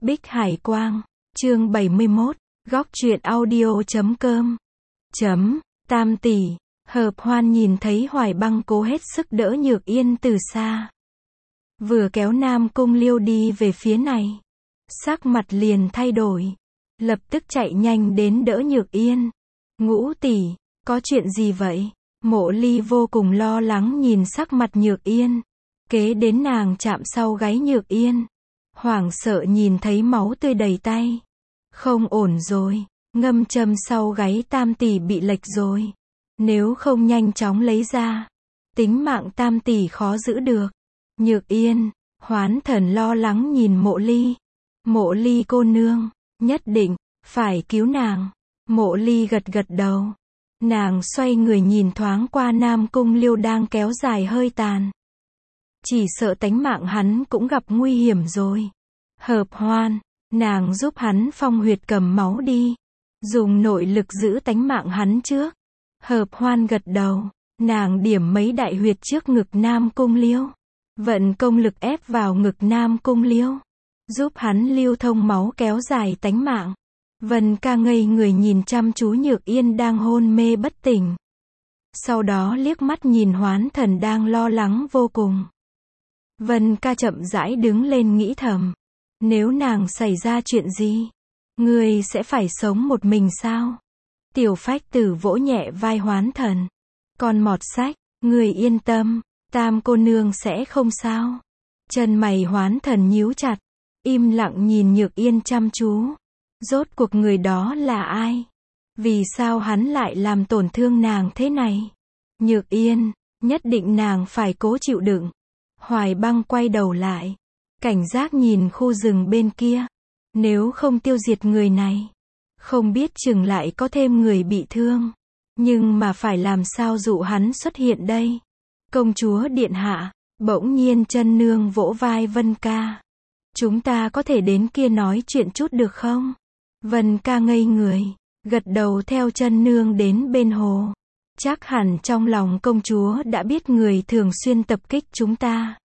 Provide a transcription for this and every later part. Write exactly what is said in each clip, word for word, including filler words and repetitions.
Bích Hải Quang, chương bảy mươi mốt, góc truyện audio chấm com. Chấm, Tam tỷ, Hợp Hoan nhìn thấy Hoài Băng cố hết sức đỡ Nhược Yên từ xa. Vừa kéo Nam Cung Liêu đi về phía này. Sắc mặt liền thay đổi. Lập tức chạy nhanh đến đỡ Nhược Yên. Ngũ tỷ, có chuyện gì vậy? Mộ Ly vô cùng lo lắng nhìn sắc mặt Nhược Yên. Kế đến nàng chạm sau gáy Nhược Yên. Hoảng sợ nhìn thấy máu tươi đầy tay. Không ổn rồi, ngâm châm sau gáy Tam tỷ bị lệch rồi. Nếu không nhanh chóng lấy ra, tính mạng Tam tỷ khó giữ được. Nhược Yên, Hoán Thần lo lắng nhìn Mộ Ly. Mộ Ly cô nương, nhất định, phải cứu nàng. Mộ Ly gật gật đầu. Nàng xoay người nhìn thoáng qua Nam Cung Liêu đang kéo dài hơi tàn. Chỉ sợ tánh mạng hắn cũng gặp nguy hiểm rồi. Hợp Hoan, nàng giúp hắn phong huyệt cầm máu đi. Dùng nội lực giữ tánh mạng hắn trước. Hợp Hoan gật đầu. Nàng điểm mấy đại huyệt trước ngực Nam Cung Liêu. Vận công lực ép vào ngực Nam Cung Liêu. Giúp hắn lưu thông máu kéo dài tánh mạng. Vân ca ngây người nhìn chăm chú Nhược Yên đang hôn mê bất tỉnh. Sau đó liếc mắt nhìn Hoán Thần đang lo lắng vô cùng. Vân ca chậm rãi đứng lên nghĩ thầm. Nếu nàng xảy ra chuyện gì, ngươi sẽ phải sống một mình sao? Tiểu Phách Tử vỗ nhẹ vai Hoán Thần. Con mọt sách, ngươi yên tâm, Tam cô nương sẽ không sao. Chân mày Hoán Thần nhíu chặt, im lặng nhìn Nhược Yên chăm chú. Rốt cuộc người đó là ai? Vì sao hắn lại làm tổn thương nàng thế này? Nhược Yên, nhất định nàng phải cố chịu đựng. Hoài Băng quay đầu lại, cảnh giác nhìn khu rừng bên kia. Nếu không tiêu diệt người này, không biết chừng lại có thêm người bị thương. Nhưng mà phải làm sao dụ hắn xuất hiện đây? Công chúa điện hạ, bỗng nhiên Chân Nương vỗ vai Vân ca. Chúng ta có thể đến kia nói chuyện chút được không? Vân ca ngây người, gật đầu theo Chân Nương đến bên hồ. Chắc hẳn trong lòng công chúa đã biết người thường xuyên tập kích chúng ta.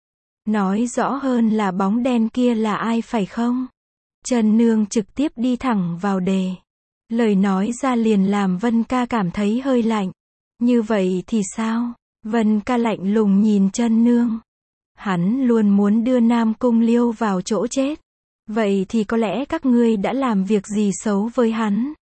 Nói rõ hơn là bóng đen kia là ai phải không? Chân Nương trực tiếp đi thẳng vào đề. Lời nói ra liền làm Vân ca cảm thấy hơi lạnh. Như vậy thì sao? Vân ca lạnh lùng nhìn Chân Nương. Hắn luôn muốn đưa Nam Cung Liêu vào chỗ chết. Vậy thì có lẽ các ngươi đã làm việc gì xấu với hắn?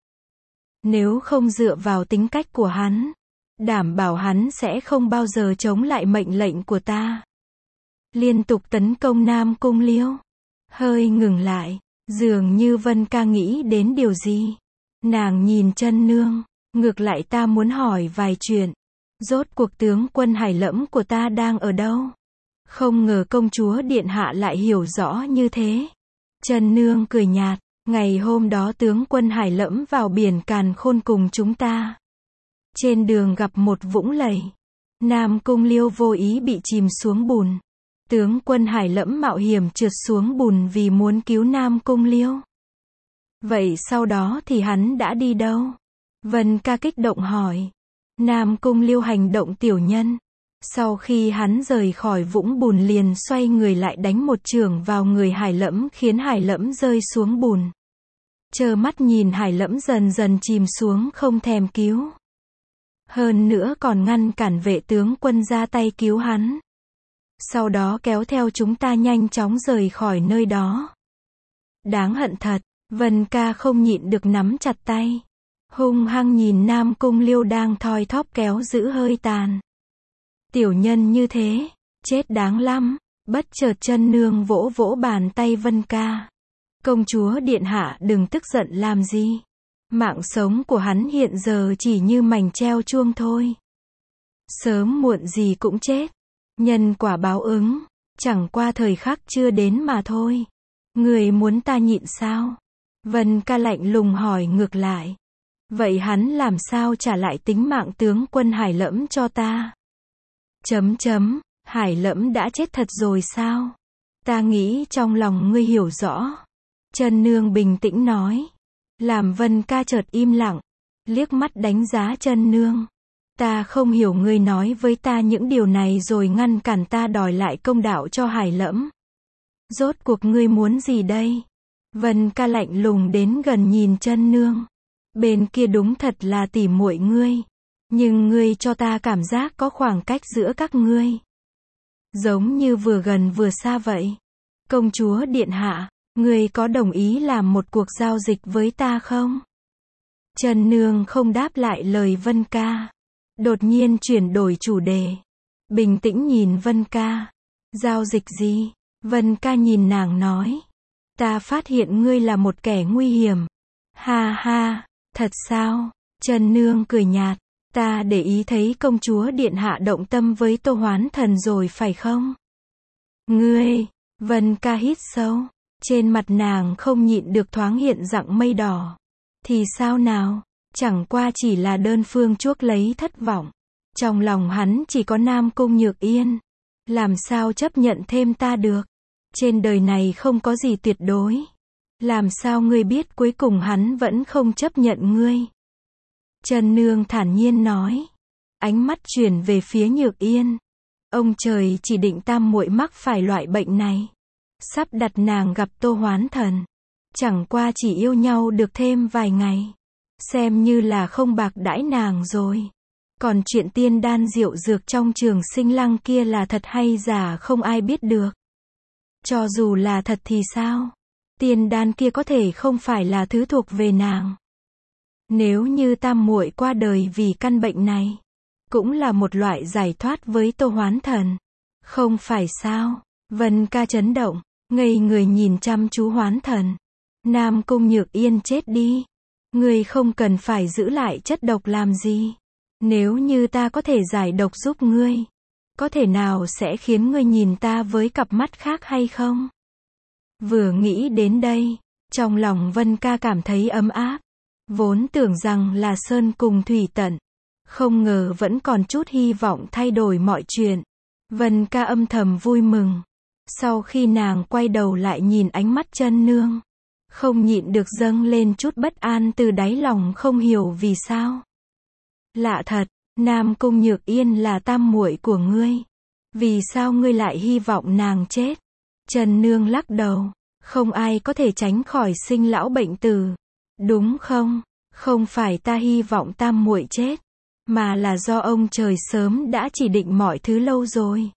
Nếu không dựa vào tính cách của hắn, đảm bảo hắn sẽ không bao giờ chống lại mệnh lệnh của ta. Liên tục tấn công Nam Cung Liêu. Hơi ngừng lại, dường như Vân ca nghĩ đến điều gì. Nàng nhìn Chân Nương, ngược lại ta muốn hỏi vài chuyện. Rốt cuộc tướng quân Hải Lẫm của ta đang ở đâu? Không ngờ công chúa điện hạ lại hiểu rõ như thế. Chân Nương cười nhạt, ngày hôm đó tướng quân Hải Lẫm vào biển Càn Khôn cùng chúng ta. Trên đường gặp một vũng lầy. Nam Cung Liêu vô ý bị chìm xuống bùn. Tướng quân Hải Lẫm mạo hiểm trượt xuống bùn vì muốn cứu Nam Cung Liêu. Vậy sau đó thì hắn đã đi đâu? Vân ca kích động hỏi. Nam Cung Liêu hành động tiểu nhân. Sau khi hắn rời khỏi vũng bùn liền xoay người lại đánh một chưởng vào người Hải Lẫm khiến Hải Lẫm rơi xuống bùn. Trơ mắt nhìn Hải Lẫm dần dần chìm xuống không thèm cứu. Hơn nữa còn ngăn cản vệ tướng quân ra tay cứu hắn. Sau đó kéo theo chúng ta nhanh chóng rời khỏi nơi đó. Đáng hận thật, Vân ca không nhịn được nắm chặt tay. Hung hăng nhìn Nam Cung Liêu đang thoi thóp kéo giữ hơi tàn. Tiểu nhân như thế, chết đáng lắm. Bất chợt Chân Nương vỗ vỗ bàn tay Vân ca. Công chúa điện hạ đừng tức giận làm gì. Mạng sống của hắn hiện giờ chỉ như mảnh treo chuông thôi. Sớm muộn gì cũng chết. Nhân quả báo ứng, chẳng qua thời khắc chưa đến mà thôi. Người muốn ta nhịn sao? Vân ca lạnh lùng hỏi ngược lại. Vậy hắn làm sao trả lại tính mạng tướng quân Hải Lẫm cho ta? Chấm chấm, Hải Lẫm đã chết thật rồi sao? Ta nghĩ trong lòng ngươi hiểu rõ. Chân Nương bình tĩnh nói. Làm Vân ca chợt im lặng, liếc mắt đánh giá Chân Nương. Ta không hiểu ngươi nói với ta những điều này rồi ngăn cản ta đòi lại công đạo cho Hải Lẫm. Rốt cuộc ngươi muốn gì đây? Vân Ca lạnh lùng đến gần nhìn Chân Nương. Bên kia đúng thật là tỉ muội ngươi. Nhưng ngươi cho ta cảm giác có khoảng cách giữa các ngươi. Giống như vừa gần vừa xa vậy. Công chúa điện hạ, ngươi có đồng ý làm một cuộc giao dịch với ta không? Chân Nương không đáp lại lời Vân Ca. Đột nhiên chuyển đổi chủ đề. Bình tĩnh nhìn Vân Ca. Giao dịch gì? Vân Ca nhìn nàng nói. Ta phát hiện ngươi là một kẻ nguy hiểm. Ha ha, thật sao? Chân Nương cười nhạt. Ta để ý thấy công chúa điện hạ động tâm với Tô Hoán Thần rồi phải không? Ngươi, Vân Ca hít sâu. Trên mặt nàng không nhịn được thoáng hiện dạng mây đỏ. Thì sao nào? Chẳng qua chỉ là đơn phương chuốc lấy thất vọng. Trong lòng hắn chỉ có Nam Cung Nhược Yên. Làm sao chấp nhận thêm ta được? Trên đời này không có gì tuyệt đối. Làm sao ngươi biết cuối cùng hắn vẫn không chấp nhận ngươi? Chân Nương thản nhiên nói. Ánh mắt chuyển về phía Nhược Yên. Ông trời chỉ định tam muội mắc phải loại bệnh này. Sắp đặt nàng gặp Tô Hoán Thần. Chẳng qua chỉ yêu nhau được thêm vài ngày. Xem như là không bạc đãi nàng rồi. Còn chuyện tiên đan diệu dược trong Trường Sinh Lăng kia là thật hay giả không ai biết được. Cho dù là thật thì sao? Tiên đan kia có thể không phải là thứ thuộc về nàng. Nếu như tam muội qua đời vì căn bệnh này, cũng là một loại giải thoát với Tô Hoán Thần. Không phải sao? Vân Ca chấn động, ngây người nhìn chăm chú Hoán Thần. Nam Cung Nhược Yên chết đi. Ngươi không cần phải giữ lại chất độc làm gì. Nếu như ta có thể giải độc giúp ngươi, có thể nào sẽ khiến ngươi nhìn ta với cặp mắt khác hay không? Vừa nghĩ đến đây, trong lòng Vân Ca cảm thấy ấm áp. Vốn tưởng rằng là sơn cùng thủy tận. Không ngờ vẫn còn chút hy vọng thay đổi mọi chuyện. Vân Ca âm thầm vui mừng. Sau khi nàng quay đầu lại nhìn ánh mắt Chân Nương, không nhịn được dâng lên chút bất an từ đáy lòng không hiểu vì sao. Lạ thật, Nam Cung Nhược Yên là tam muội của ngươi. Vì sao ngươi lại hy vọng nàng chết? Chân Nương lắc đầu. Không ai có thể tránh khỏi sinh lão bệnh tử. Đúng không? Không phải ta hy vọng tam muội chết, mà là do ông trời sớm đã chỉ định mọi thứ lâu rồi.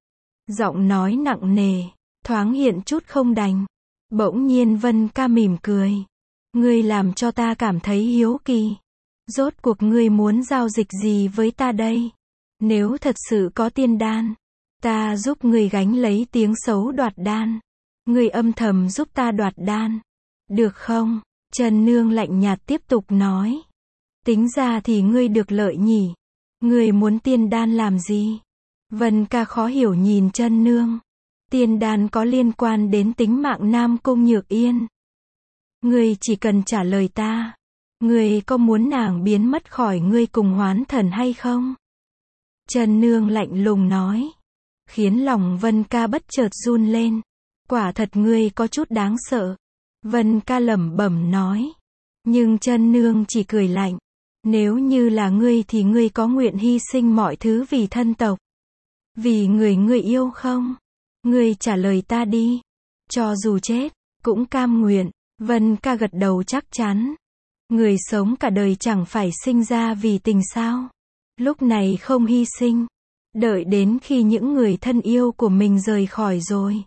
Giọng nói nặng nề, thoáng hiện chút không đành. Bỗng nhiên Vân Ca mỉm cười. Ngươi làm cho ta cảm thấy hiếu kỳ. Rốt cuộc ngươi muốn giao dịch gì với ta đây? Nếu thật sự có tiên đan, ta giúp ngươi gánh lấy tiếng xấu đoạt đan. Ngươi âm thầm giúp ta đoạt đan. Được không? Chân Nương lạnh nhạt tiếp tục nói. Tính ra thì ngươi được lợi nhỉ. Ngươi muốn tiên đan làm gì? Vân Ca khó hiểu nhìn Chân Nương. Tiên đan có liên quan đến tính mạng Nam Cung Nhược Yên. Ngươi chỉ cần trả lời ta. Ngươi có muốn nàng biến mất khỏi ngươi cùng Hoán Thần hay không? Chân Nương lạnh lùng nói. Khiến lòng Vân Ca bất chợt run lên. Quả thật ngươi có chút đáng sợ. Vân Ca lẩm bẩm nói. Nhưng Chân Nương chỉ cười lạnh. Nếu như là ngươi thì ngươi có nguyện hy sinh mọi thứ vì thân tộc, vì người ngươi yêu không? Ngươi trả lời ta đi. Cho dù chết, cũng cam nguyện. Vân Ca gật đầu chắc chắn. Người sống cả đời chẳng phải sinh ra vì tình sao? Lúc này không hy sinh, đợi đến khi những người thân yêu của mình rời khỏi rồi,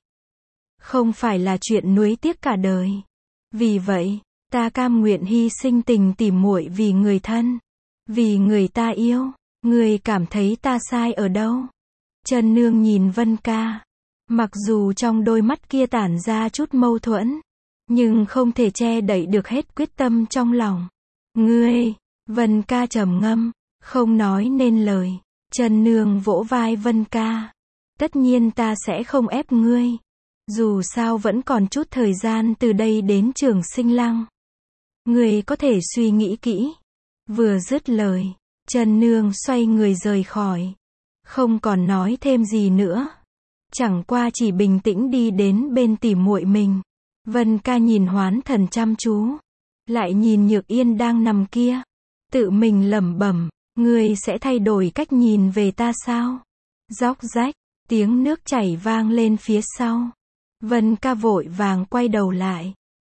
không phải là chuyện nuối tiếc cả đời. Vì vậy, ta cam nguyện hy sinh tình tỉ muội vì người thân, vì người ta yêu. Ngươi cảm thấy ta sai ở đâu? Chân Nương nhìn Vân Ca. Mặc dù trong đôi mắt kia tản ra chút mâu thuẫn, nhưng không thể che đậy được hết quyết tâm trong lòng. Ngươi, Vân Ca trầm ngâm, không nói nên lời. Chân Nương vỗ vai Vân Ca. Tất nhiên ta sẽ không ép ngươi. Dù sao vẫn còn chút thời gian từ đây đến Trường Sinh Lăng. Ngươi có thể suy nghĩ kỹ. Vừa dứt lời, Chân Nương xoay người rời khỏi. Không còn nói thêm gì nữa. Chẳng qua chỉ bình tĩnh đi đến bên tỉ muội mình. Vân Ca nhìn Hoán Thần chăm chú. Lại nhìn Nhược Yên đang nằm kia. Tự mình lẩm bẩm. Ngươi sẽ thay đổi cách nhìn về ta sao? Róc rách. Tiếng nước chảy vang lên phía sau. Vân Ca vội vàng quay đầu lại.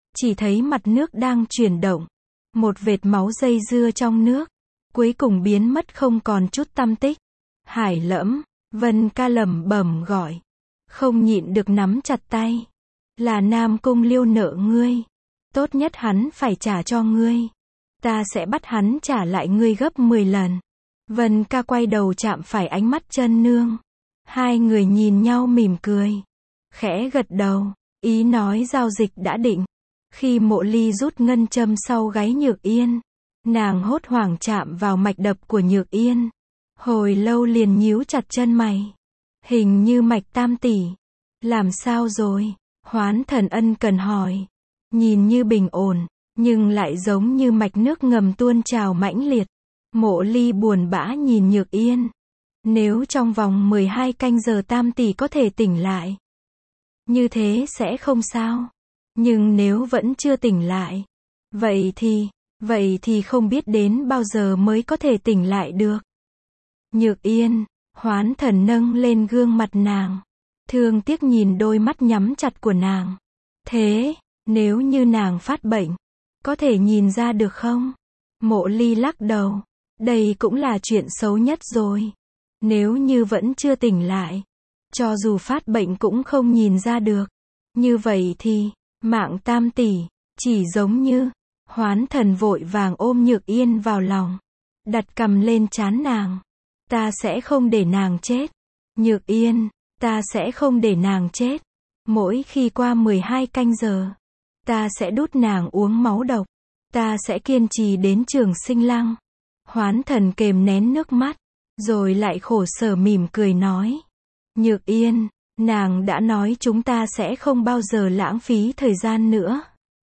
chỉ thấy mặt nước đang chuyển động. Một vệt máu dây dưa trong nước, cuối cùng biến mất không còn chút tăm tích. Hải Lẫm, Vân Ca lẩm bẩm gọi. Không nhịn được nắm chặt tay. Là Nam Cung Liêu nợ ngươi. Tốt nhất hắn phải trả cho ngươi. Ta sẽ bắt hắn trả lại ngươi gấp mười lần. Vân Ca quay đầu chạm phải ánh mắt Chân Nương. Hai người nhìn nhau mỉm cười. Khẽ gật đầu, ý nói giao dịch đã định. Khi Mộ Ly rút ngân châm sau gáy Nhược Yên, nàng hốt hoảng chạm vào mạch đập của Nhược Yên. Hồi lâu liền nhíu chặt chân mày. Hình như mạch tam tỷ. Làm sao rồi? Hoán Thần ân cần hỏi. Nhìn như bình ổn, nhưng lại giống như mạch nước ngầm tuôn trào mãnh liệt. Mộ Ly buồn bã nhìn Nhược Yên. Nếu trong vòng mười hai canh giờ tam tỷ có thể tỉnh lại, như thế sẽ không sao. Nhưng nếu vẫn chưa tỉnh lại, vậy thì, vậy thì không biết đến bao giờ mới có thể tỉnh lại được. Nhược Yên, Hoán Thần nâng lên gương mặt nàng. Thương tiếc nhìn đôi mắt nhắm chặt của nàng. Thế, nếu như nàng phát bệnh, có thể nhìn ra được không? Mộ Ly lắc đầu. Đây cũng là chuyện xấu nhất rồi. Nếu như vẫn chưa tỉnh lại, cho dù phát bệnh cũng không nhìn ra được. Như vậy thì, mạng tam tỷ, chỉ giống như, Hoán Thần vội vàng ôm Nhược Yên vào lòng. Đặt cằm lên trán nàng. Ta sẽ không để nàng chết. Nhược Yên, ta sẽ không để nàng chết. Mỗi khi qua mười hai canh giờ, ta sẽ đút nàng uống máu độc. Ta sẽ kiên trì đến Trường Sinh Lăng. Hoán Thần kềm nén nước mắt, rồi lại khổ sở mỉm cười nói. Nhược Yên, nàng đã nói chúng ta sẽ không bao giờ lãng phí thời gian nữa.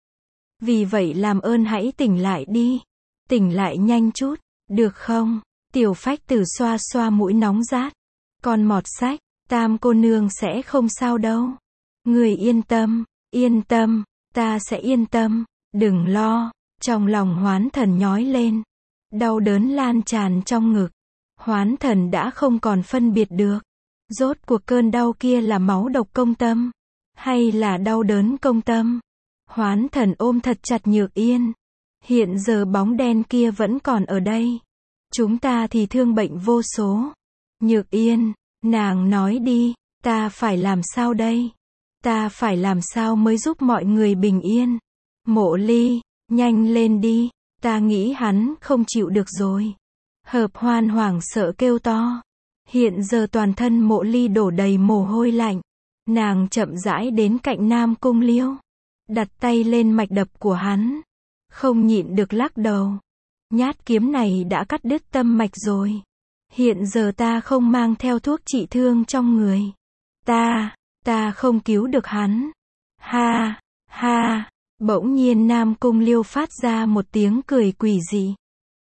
Vì vậy làm ơn hãy tỉnh lại đi. Tỉnh lại nhanh chút, được không? Tiểu Phách Tử xoa xoa mũi nóng rát. Con mọt sách, Tam cô nương sẽ không sao đâu. Người yên tâm, yên tâm, ta sẽ yên tâm, đừng lo. Trong lòng Hoán Thần nhói lên. Đau đớn lan tràn trong ngực. Hoán Thần đã không còn phân biệt được. Rốt cuộc cơn đau kia là máu độc công tâm, hay là đau đớn công tâm? Hoán Thần ôm thật chặt Nhược Yên. Hiện giờ bóng đen kia vẫn còn ở đây. Chúng ta thì thương bệnh vô số. Nhược Yên, nàng nói đi, ta phải làm sao đây? Ta phải làm sao mới giúp mọi người bình yên? Mộ Ly, nhanh lên đi, ta nghĩ hắn không chịu được rồi. Hợp Hoan hoảng sợ kêu to. Hiện giờ toàn thân Mộ Ly đổ đầy mồ hôi lạnh. Nàng chậm rãi đến cạnh Nam Cung Liêu, đặt tay lên mạch đập của hắn. Không nhịn được lắc đầu. Nhát kiếm này đã cắt đứt tâm mạch rồi. Hiện giờ ta không mang theo thuốc trị thương trong người. Ta, ta không cứu được hắn. Ha, ha. Bỗng nhiên Nam Cung Liêu phát ra một tiếng cười quỷ dị.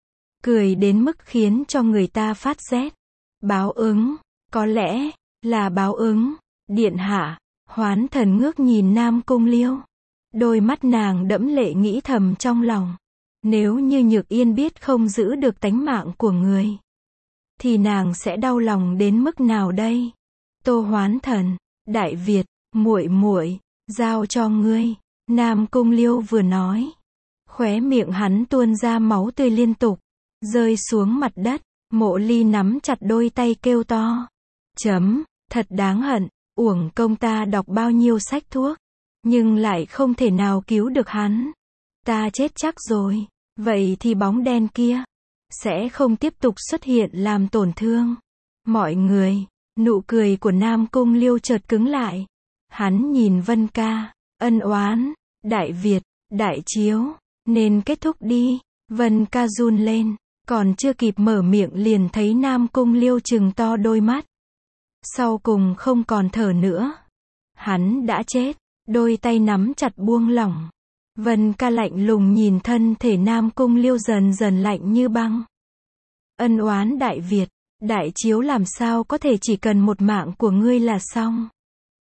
Cười đến mức khiến cho người ta phát rét. Báo ứng, có lẽ là báo ứng. Điện hạ. Hoán Thần ngước nhìn Nam Cung Liêu. Đôi mắt nàng đẫm lệ nghĩ thầm trong lòng. Nếu như Nhược Yên biết không giữ được tánh mạng của người, thì nàng sẽ đau lòng đến mức nào đây? Tô Hoán Thần, Đại Việt, muội muội, giao cho ngươi. Nam Cung Liêu vừa nói, khóe miệng hắn tuôn ra máu tươi liên tục, rơi xuống mặt đất. Mộ Ly nắm chặt đôi tay kêu to. Chấm, thật đáng hận, uổng công ta đọc bao nhiêu sách thuốc, nhưng lại không thể nào cứu được hắn. Ta chết chắc rồi, vậy thì bóng đen kia sẽ không tiếp tục xuất hiện làm tổn thương mọi người. Nụ cười của Nam Cung Liêu chợt cứng lại. Hắn nhìn Vân Ca, ân oán, Đại Việt, Đại Chiếu, nên kết thúc đi. Vân Ca run lên, còn chưa kịp mở miệng liền thấy Nam Cung Liêu trừng to đôi mắt. Sau cùng không còn thở nữa. Hắn đã chết, đôi tay nắm chặt buông lỏng. Vân Ca lạnh lùng nhìn thân thể Nam Cung Liêu dần dần lạnh như băng. Ân oán Đại Việt, Đại Chiếu làm sao có thể chỉ cần một mạng của ngươi là xong?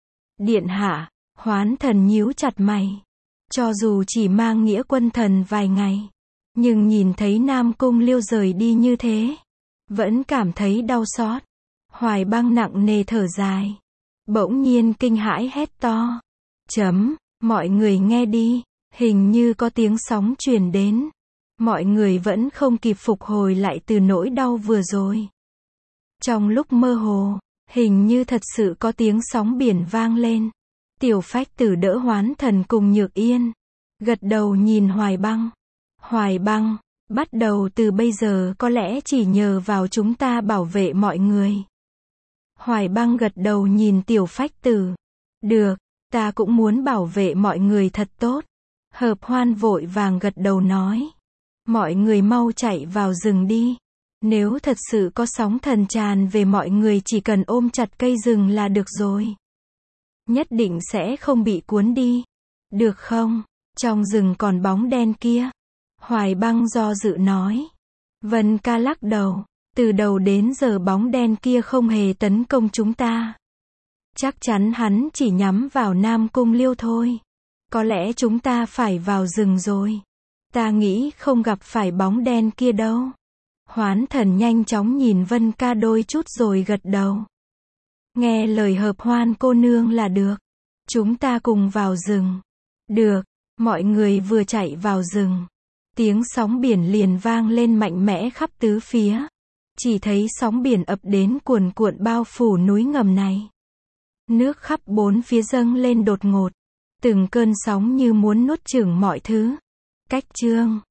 Điện hạ, Hoán Thần nhíu chặt mày. Cho dù chỉ mang nghĩa quân thần vài ngày, nhưng nhìn thấy Nam Cung Liêu rời đi như thế, vẫn cảm thấy đau xót. Hoài Băng nặng nề thở dài, bỗng nhiên kinh hãi hét to. Chấm, mọi người nghe đi. Hình như có tiếng sóng truyền đến. Mọi người vẫn không kịp phục hồi lại từ nỗi đau vừa rồi. Trong lúc mơ hồ, hình như thật sự có tiếng sóng biển vang lên. Tiểu Phách Tử đỡ Hoán Thần cùng Nhược Yên. Gật đầu nhìn Hoài Băng. Hoài Băng, bắt đầu từ bây giờ có lẽ chỉ nhờ vào chúng ta bảo vệ mọi người. Hoài Băng gật đầu nhìn Tiểu Phách Tử. Được, ta cũng muốn bảo vệ mọi người thật tốt. Hợp Hoan vội vàng gật đầu nói. Mọi người mau chạy vào rừng đi. Nếu thật sự có sóng thần tràn về mọi người chỉ cần ôm chặt cây rừng là được rồi. Nhất định sẽ không bị cuốn đi. Được không? Trong rừng còn bóng đen kia. Hoài Băng do dự nói. Vân Ca lắc đầu. Từ đầu đến giờ bóng đen kia không hề tấn công chúng ta. Chắc chắn hắn chỉ nhắm vào Nam Cung Liêu thôi. Có lẽ chúng ta phải vào rừng rồi. Ta nghĩ không gặp phải bóng đen kia đâu. Hoán Thần nhanh chóng nhìn Vân Ca đôi chút rồi gật đầu. Nghe lời Hợp Hoan cô nương là được. Chúng ta cùng vào rừng. Được, mọi người vừa chạy vào rừng. Tiếng sóng biển liền vang lên mạnh mẽ khắp tứ phía. Chỉ thấy sóng biển ập đến cuồn cuộn bao phủ núi ngầm này. Nước khắp bốn phía dâng lên đột ngột. Từng cơn sóng như muốn nuốt chửng mọi thứ. Cách chương